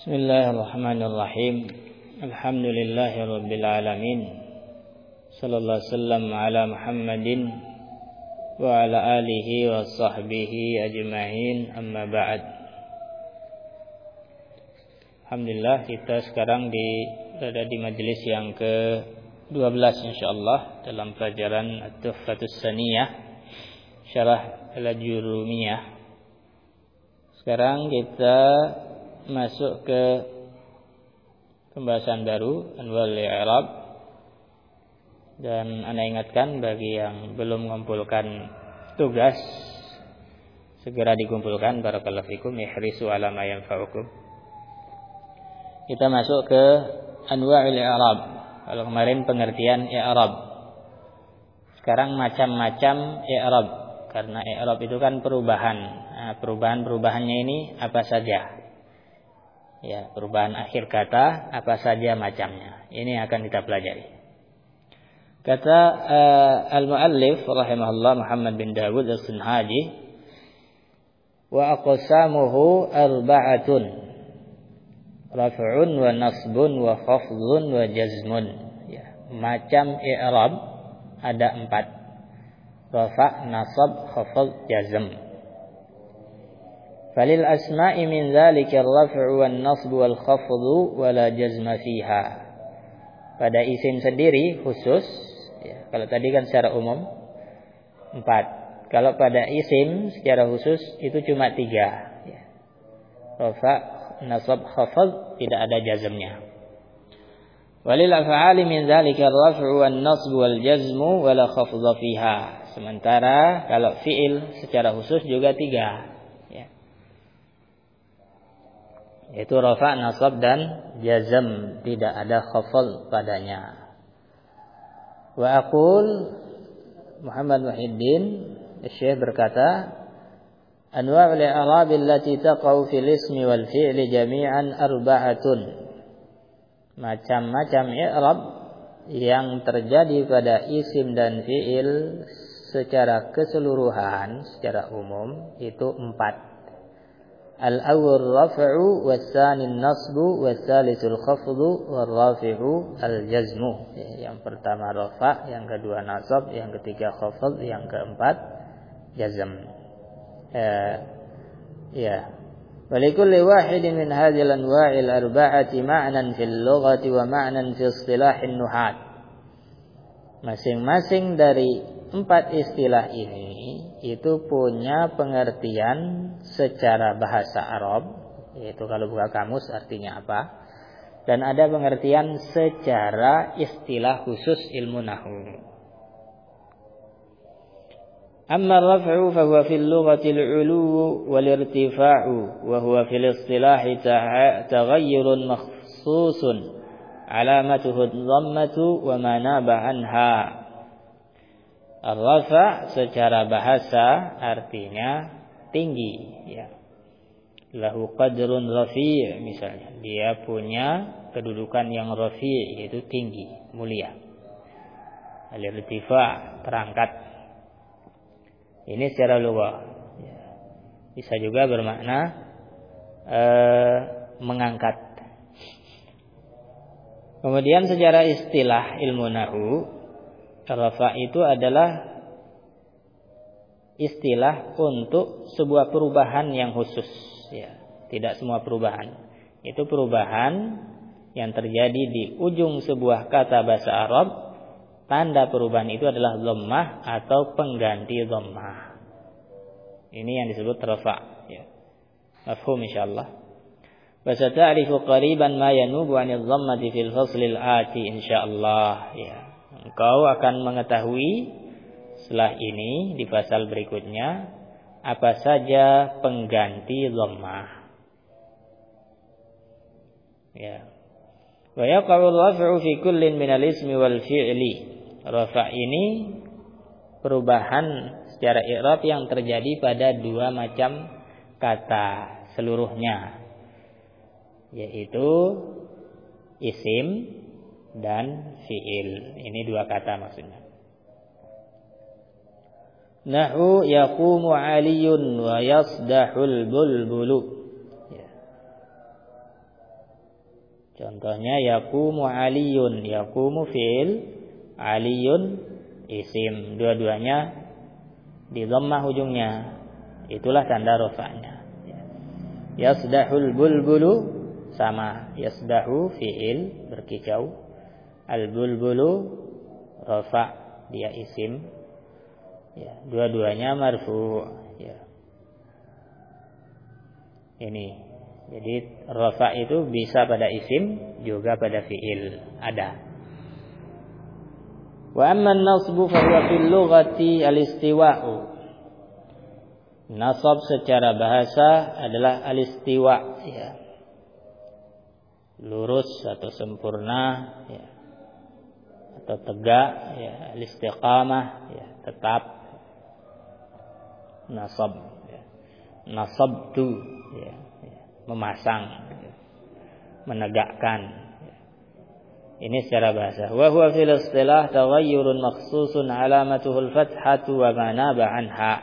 Bismillahirrahmanirrahim. Alhamdulillahirabbil alamin. Sallallahu alaihi wasallam ala Muhammadin wa ala alihi wa sahbihi ajma'in. Amma ba'd. Alhamdulillah, kita sekarang berada di majelis yang ke-12 insyaallah dalam pelajaran At-Tuhfatus Saniyah Syarah Al-Jurumiyah. Sekarang kita masuk ke pembahasan baru, Anwa'ul I'rab. Dan Anda ingatkan bagi yang belum mengumpulkan tugas, segera dikumpulkan. Barakallahu fikum, ihrisu ala ma yanfa'ukum. Kita masuk ke Anwa'ul I'rab. Kalau kemarin pengertian i'rab, sekarang macam-macam i'rab. Karena i'rab itu kan perubahan. Nah, perubahan-perubahannya ini apa saja? Ya, perubahan akhir kata apa saja macamnya. Ini akan kita pelajari. Kata al-muallif rahimahullah Muhammad bin Dawud as-Sinhaji, wa aqsamuhu arba'atun, raf'un wa nasbun wa khafdun wa jazmun. Ya, macam i'rab ada 4. Rafa', nasab, khafd, jazm. Falil asma'i min dzalika ar-raf'u wan nasbu wal khafdu wala jazma fiha. Pada isim sendiri khusus, ya, kalau tadi kan secara umum 4. Kalau pada isim secara khusus itu cuma 3, ya. Rafa', nasab, khafd, tidak ada jazmnya. Walil af'ali min dzalika ar-raf'u wan nasbu wal jazmu wala khafdha fiha. Sementara kalau fi'il secara khusus juga 3. Yaitu rafa', nasab, dan jazm, tidak ada khafd padanya. Wa aqul, Muhammad Muhyiddin Syekh berkata, anwa'ul i'rab allati taqa'u fil ismi wal fi'li jami'an arba'atun. Macam-macam i'rab yang terjadi pada isim dan fi'il secara keseluruhan, secara umum itu 4. Al-awwal raf'u, was-tsani an-nasbu, was-tsalitsul khafdu, war-rafi'u al-jazmu. Yang pertama rafa', yang kedua nasab, yang ketiga khafd, yang keempat jazm. Wa likulli wahidin min hadhil anwa'il arba'ati ma'nan fil lughati wa ma'nan fi istilahin nuhat. Masing-masing dari 4 istilah ini itu punya pengertian secara bahasa Arab, yaitu kalau buka kamus artinya apa, dan ada pengertian secara istilah khusus ilmu nahwu. Amma ar-raf'u fa huwa fil lughati al-'ulu wal irtifa'u wa huwa fil istilahi taghayyurun makhsusun alamatuhu ad-dhammatu wa ma naba anha. Ar-rafa' secara bahasa artinya tinggi, ya. Lahu qadrun rafi', misalnya dia punya kedudukan yang rafi', yaitu tinggi, mulia. Al-irtifa' terangkat. Ini secara lughah, ya. Bisa juga bermakna mengangkat. Kemudian secara istilah ilmu nahwu, rafa' itu adalah istilah untuk sebuah perubahan yang khusus, ya. Tidak semua perubahan. Itu perubahan yang terjadi di ujung sebuah kata bahasa Arab. Tanda perubahan itu adalah dhammah atau pengganti dhammah. Ini yang disebut rafa', ya. Mafhum insyaallah. Wa sata'rifu qariban ma yanubu 'anil dhammati fil faslil ati insyaallah, ya. Engkau akan mengetahui setelah ini di pasal berikutnya apa saja pengganti dhammah. Ya. Wa yaqa'u ar-raf'u fi kullin min al-ismi wal fi'li. Rafa' ini perubahan secara i'rab yang terjadi pada 2 macam kata seluruhnya, yaitu isim dan fi'il. Ini 2 kata maksudnya. Nahu yaqumu 'aliyun wa yasdahul bulbulu. Ya. Contohnya yaqumu aliyun, yaqumu fi'il, aliyun isim. Dua-duanya di dhammah ujungnya. Itulah tanda rafa'nya. Yasdahul bulbulu sama, yasdahu fi'il berkicau, al bulbulu rafa' dia isim. Ya, dua-duanya marfu'. Ya. Ini. Jadi rafa' itu bisa pada isim juga pada fi'il ada. Wa amma an-nasbu fa huwa fil lughati al-istiwa'u. Nasab secara bahasa adalah al-istiwa, ya. Lurus atau sempurna, ya. Atau tegak, ya. Al-istiqamah, ya. Tetap. Nasab, ya. Nasabtu, ya. Memasang, ya. Menegakkan, ya. Ini secara bahasa. Wa huwa fil istilah taghayyurun makhsusun alamatuhul fathatu wa ma naba anha.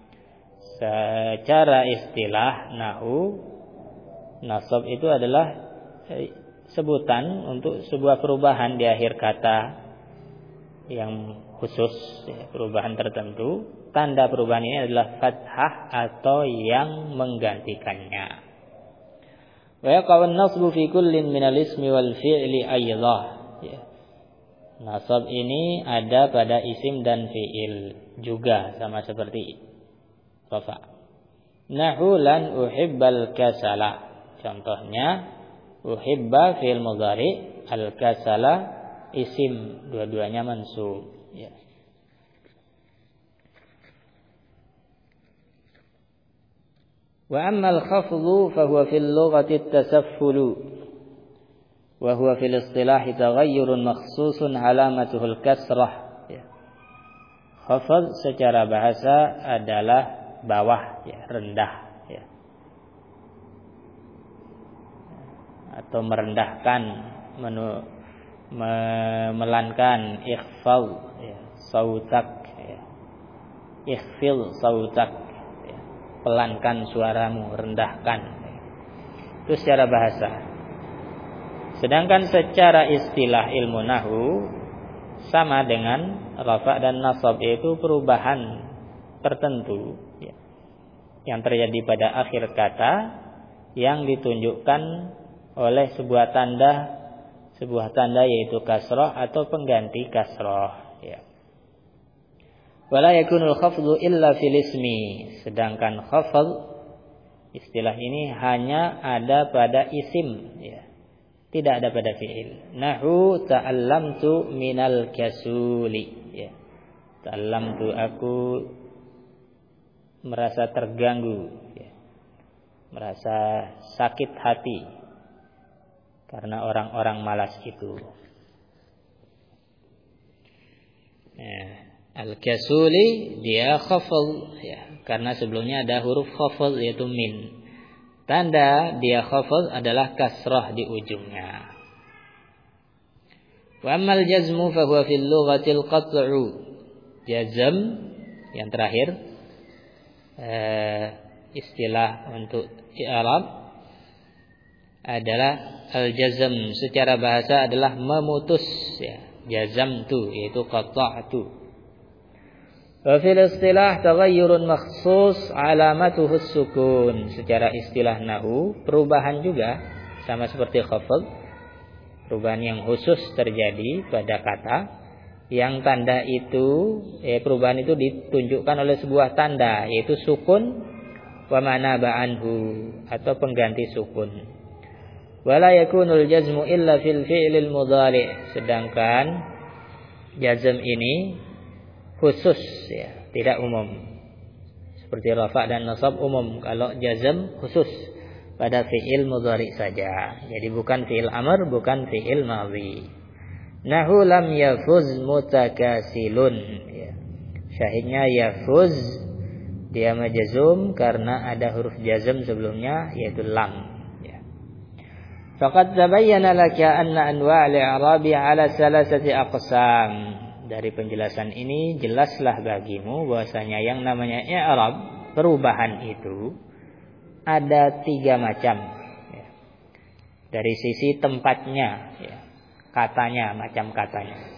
Secara istilah nahwu, nasab itu adalah sebutan untuk sebuah perubahan di akhir kata yang khusus, ya, perubahan tertentu. Tanda perubahan ini adalah fathah atau yang menggantikannya. Wa yaqa'u an-nasbu fi kullin minal ismi wal fi'li aydha. Ya. Nasab ini ada pada isim dan fi'il juga, sama seperti rafa. Nahu lan uhibbal kasala. Contohnya uhibba fi'il mudhari, al kasala isim, dua-duanya mansub, ya. Wa amma al-khafdhu fa huwa fil lughati at-tasaffulu wa huwa fil istilah taghayyurun makhsusun alamatuhu al-kasrah, ya. Khafdh secara bahasa adalah bawah, ya, rendah, ya. Atau merendahkan, memelankan, ikhfal, ya, sautak, ya. Ikhfil sautak, ya. Pelankan suaramu, rendahkan, ya. Itu secara bahasa. Sedangkan secara istilah ilmu nahwu sama dengan rafa' dan nasab, yaitu perubahan tertentu, ya, yang terjadi pada akhir kata yang ditunjukkan oleh sebuah tanda yaitu kasrah atau pengganti kasrah, ya. Wala yakunul khafdhu illa fil ismi. Sedangkan khafdh istilah ini hanya ada pada isim, ya. Tidak ada pada fi'il. Nahu ta'allamtu minal kasuli, ya. Ta'allamtu, aku merasa terganggu, ya. Merasa sakit hati karena orang-orang malas itu. Ya. Al-kasuli dia khafal, ya, karena sebelumnya ada huruf khafal yaitu min. Tanda dia khafal adalah kasrah di ujungnya. Wa ammal jazmu fa huwa fil lughatil qat'u. Jazm yang terakhir, istilah untuk i'rab adalah al-jazm, secara bahasa adalah memutus, ya. Jazamtu yaitu qata'tu. Wa fil istilah taghayyurun makhsus alamatuhu sukun. Secara istilah nahwu perubahan juga sama seperti khafdh, perubahan yang khusus terjadi pada kata yang tanda itu, perubahan itu ditunjukkan oleh sebuah tanda yaitu sukun wa manaba anhu atau pengganti sukun. Wala yakunul jazmu illa fil fi'lil mudhari'. Sedangkan jazm ini khusus, ya, tidak umum. Seperti rafa' dan nasab umum, kalau jazm khusus pada fi'il mudhari' saja. Jadi bukan fi'il amr, bukan fi'il madhi. Nahu lam yafuz mutakasilun, ya. Syahidnya yafuz dia majzum karena ada huruf jazm sebelumnya yaitu lam, ya. Faqad tabayyana laka anna anwa' al-i'rabi 'ala salasati aqsam. Dari penjelasan ini jelaslah bagimu bahwasanya yang namanya i'rab, perubahan itu ada 3 macam, ya. dari sisi tempatnya, ya, katanya, macam katanya.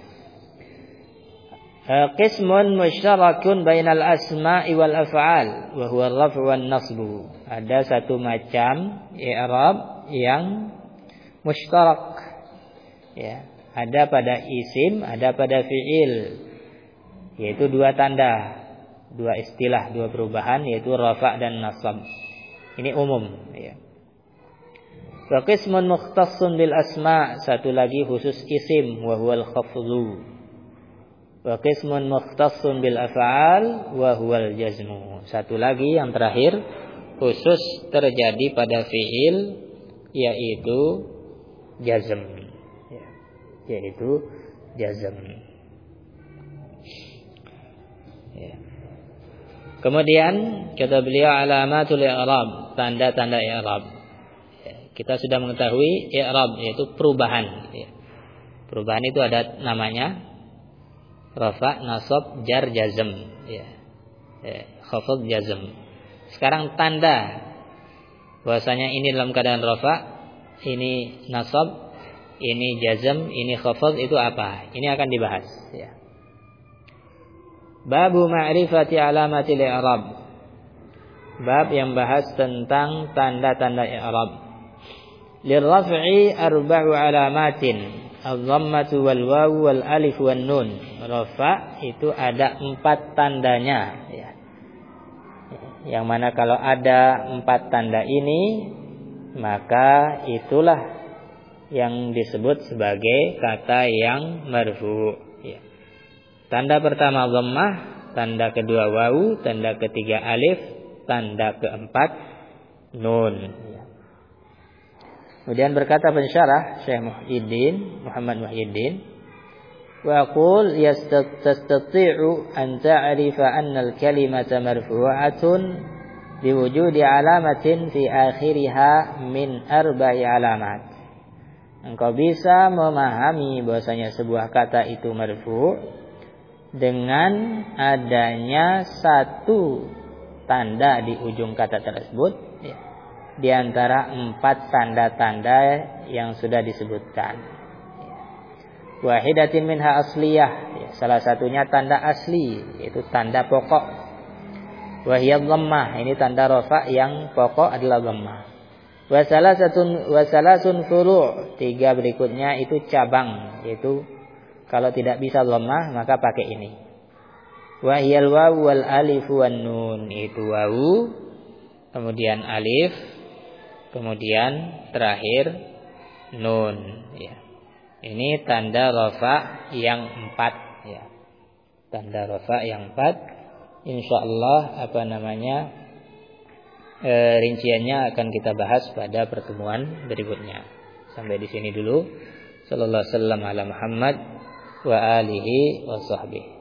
Qismun mushtarakun bainal asma'i wal af'al wa huwa ar-raf'u wan nasbu. Ada satu macam i'rab yang mushtarak, ya, ada pada isim, ada pada fi'il, yaitu dua tanda, dua istilah, dua perubahan, yaitu rafa' dan nasab. Ini umum, ya. Wa qismun mukhtassun bil asma', satu lagi khusus isim, wa huwal khafdhu. Wa qismun mukhtassun bil af'al wa huwal jazmu. Satu lagi yang terakhir khusus terjadi pada fi'il, yaitu jazm, ya, yaitu jazm. Ya. Kemudian kata beliau alamatul i'rab, tanda-tanda i'rab. Ya, kita sudah mengetahui i'rab yaitu perubahan, ya. Perubahan itu ada namanya rafa, nasab, jar, jazm, ya. Khafd, jazm. Sekarang tanda bahwasanya ini dalam keadaan rafa, ini nasab, ini jazm, ini khafd, itu apa? Ini akan dibahas, ya. Babu ma'rifati alamatil i'rab. Bab yang bahas tentang tanda-tanda i'rab. Lirraf'i arba'u alamatin. Al-dhammatu wal wawu wal alif wan nun. Rafa itu ada 4 tandanya, ya. Yang mana kalau ada 4 tanda ini, maka itulah yang disebut sebagai kata yang marfu', ya. Tanda pertama dhammah, tanda kedua wawu, tanda ketiga alif, tanda keempat nun, ya. Kemudian berkata pensyarah Syekh Muhammad Muhyiddin, wa aqul yastati'u an ta'rifa anna al-kalimata marfu'atun biwujudi alamatin fi akhiriha min 4 alamat. Engkau bisa memahami bahwasanya sebuah kata itu marfu' dengan adanya 1 tanda di ujung kata tersebut, ya, di antara 4 tanda-tanda yang sudah disebutkan. Wahidatin minha asliyah, ya, salah satunya tanda asli, yaitu tanda pokok. Wahiyad dhammah, ini tanda rafa yang pokok adalah dhammah. Wasalasun furu', 3 berikutnya itu cabang, yaitu kalau tidak bisa dhammah maka pakai ini. Wahiyal wawu wal alif wan nun, itu wawu, kemudian alif, kemudian terakhir nun, ya. Ini tanda rafa yang 4, ya. Tanda rafa yang 4. Insyaallah rinciannya akan kita bahas pada pertemuan berikutnya. Sampai di sini dulu. Sallallahu alaihi wasallam ala Muhammad wa alihi wa sahbihi.